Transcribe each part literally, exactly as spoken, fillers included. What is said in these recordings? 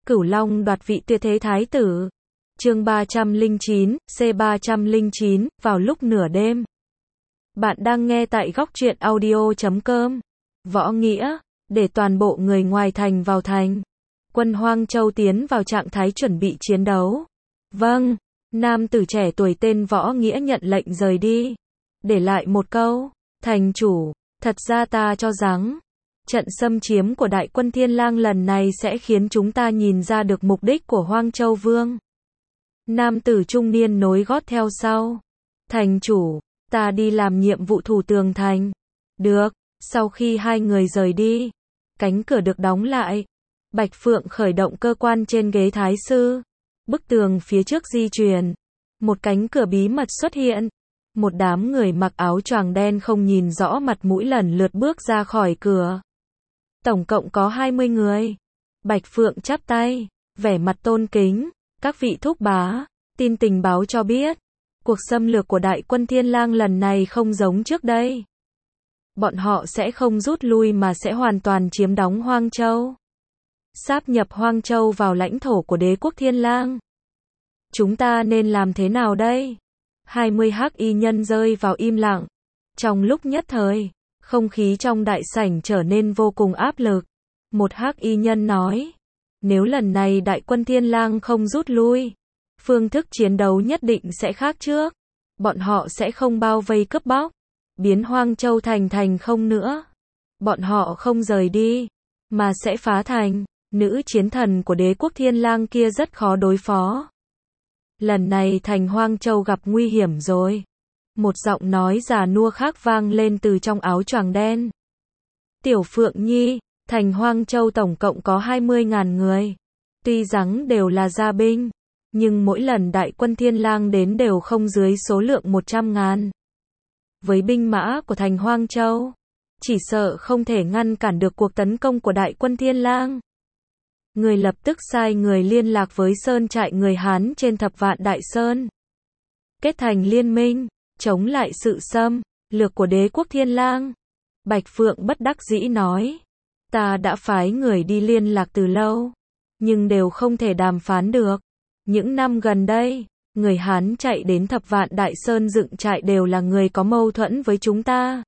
Cửu Long đoạt vị tuyệt thế thái tử. Chương ba trăm lẻ chín, C ba trăm lẻ chín, vào lúc nửa đêm. Bạn đang nghe tại góc truyện audio chấm com. Võ Nghĩa, để toàn bộ người ngoài thành vào thành. Quân Hoang Châu tiến vào trạng thái chuẩn bị chiến đấu. Vâng, nam tử trẻ tuổi tên Võ Nghĩa nhận lệnh rời đi. Để lại một câu, thành chủ, thật ra ta cho rằng, trận xâm chiếm của đại quân Thiên Lang lần này sẽ khiến chúng ta nhìn ra được mục đích của Hoang Châu Vương. Nam tử trung niên nối gót theo sau. Thành chủ, ta đi làm nhiệm vụ thủ tường thành. Được, sau khi hai người rời đi, cánh cửa được đóng lại. Bạch Phượng khởi động cơ quan trên ghế thái sư. Bức tường phía trước di chuyển. Một cánh cửa bí mật xuất hiện. Một đám người mặc áo choàng đen không nhìn rõ mặt mũi lần lượt bước ra khỏi cửa. Tổng cộng có hai mươi người. Bạch Phượng chắp tay, vẻ mặt tôn kính. Các vị thúc bá, tin tình báo cho biết, cuộc xâm lược của đại quân Thiên Lang lần này không giống trước đây. Bọn họ sẽ không rút lui mà sẽ hoàn toàn chiếm đóng Hoang Châu. Sáp nhập Hoang Châu vào lãnh thổ của đế quốc Thiên Lang. Chúng ta nên làm thế nào đây? hai mươi hắc y nhân rơi vào im lặng. Trong lúc nhất thời, không khí trong đại sảnh trở nên vô cùng áp lực. Một hắc y nhân nói, nếu lần này đại quân Thiên Lang không rút lui, phương thức chiến đấu nhất định sẽ khác trước. Bọn họ sẽ không bao vây cướp bóc, biến Hoang Châu thành thành không nữa. Bọn họ không rời đi, mà sẽ phá thành. Nữ chiến thần của đế quốc Thiên Lang kia rất khó đối phó. Lần này thành Hoang Châu gặp nguy hiểm rồi. Một giọng nói già nua khác vang lên từ trong áo choàng đen. Tiểu Phượng Nhi, thành Hoang Châu tổng cộng có hai mươi nghìn người. Tuy rằng đều là gia binh, nhưng mỗi lần đại quân Thiên Lang đến đều không dưới số lượng một trăm ngàn. Với binh mã của thành Hoang Châu, chỉ sợ không thể ngăn cản được cuộc tấn công của đại quân Thiên Lang. Người lập tức sai người liên lạc với sơn trại người Hán trên Thập Vạn Đại Sơn. Kết thành liên minh, chống lại sự xâm lược của đế quốc Thiên Lang. Bạch Phượng bất đắc dĩ nói, ta đã phái người đi liên lạc từ lâu, nhưng đều không thể đàm phán được. Những năm gần đây, người Hán chạy đến Thập Vạn Đại Sơn dựng trại đều là người có mâu thuẫn với chúng ta.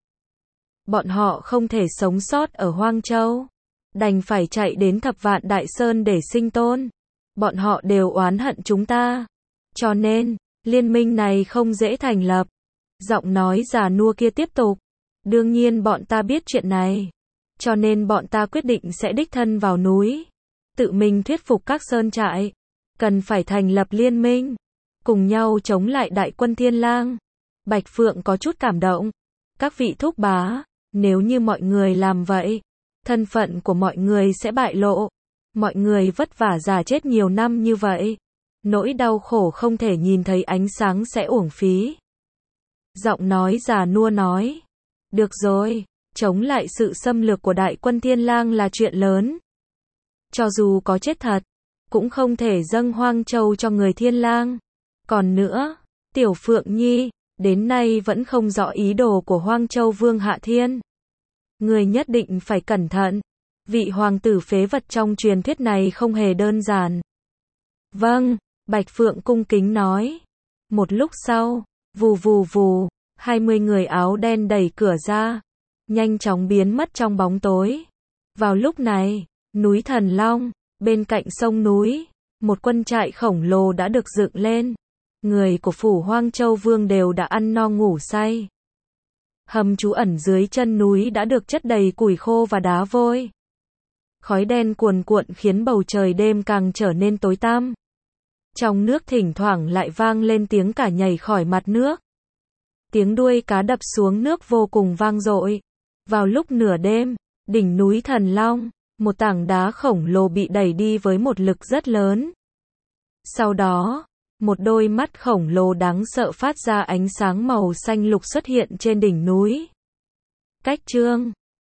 Bọn họ không thể sống sót ở Hoang Châu, đành phải chạy đến Thập Vạn Đại Sơn để sinh tồn. Bọn họ đều oán hận chúng ta, cho nên, liên minh này không dễ thành lập. Giọng nói già nua kia tiếp tục, đương nhiên bọn ta biết chuyện này, cho nên bọn ta quyết định sẽ đích thân vào núi, tự mình thuyết phục các sơn trại, cần phải thành lập liên minh, cùng nhau chống lại đại quân Thiên Lang. Bạch Phượng có chút cảm động. Các vị thúc bá, nếu như mọi người làm vậy, thân phận của mọi người sẽ bại lộ. Mọi người vất vả già chết nhiều năm như vậy, nỗi đau khổ không thể nhìn thấy ánh sáng sẽ uổng phí. Giọng nói già nua nói, được rồi, chống lại sự xâm lược của đại quân Thiên Lang là chuyện lớn. Cho dù có chết thật, cũng không thể dâng Hoang Châu cho người Thiên Lang. Còn nữa, Tiểu Phượng Nhi, đến nay vẫn không rõ ý đồ của Hoang Châu Vương Hạ Thiên. Người nhất định phải cẩn thận. Vị hoàng tử phế vật trong truyền thuyết này không hề đơn giản. Vâng, Bạch Phượng cung kính nói. Một lúc sau, vù vù vù, hai mươi người áo đen đẩy cửa ra, nhanh chóng biến mất trong bóng tối. Vào lúc này, núi Thần Long, bên cạnh sông núi, một quân trại khổng lồ đã được dựng lên. Người của phủ Hoang Châu Vương đều đã ăn no ngủ say. Hầm trú ẩn dưới chân núi đã được chất đầy củi khô và đá vôi. Khói đen cuồn cuộn khiến bầu trời đêm càng trở nên tối tăm. Trong nước thỉnh thoảng lại vang lên tiếng cả nhảy khỏi mặt nước. Tiếng đuôi cá đập xuống nước vô cùng vang dội. Vào lúc nửa đêm, đỉnh núi Thần Long, một tảng đá khổng lồ bị đẩy đi với một lực rất lớn. Sau đó, một đôi mắt khổng lồ đáng sợ phát ra ánh sáng màu xanh lục xuất hiện trên đỉnh núi. Cách chương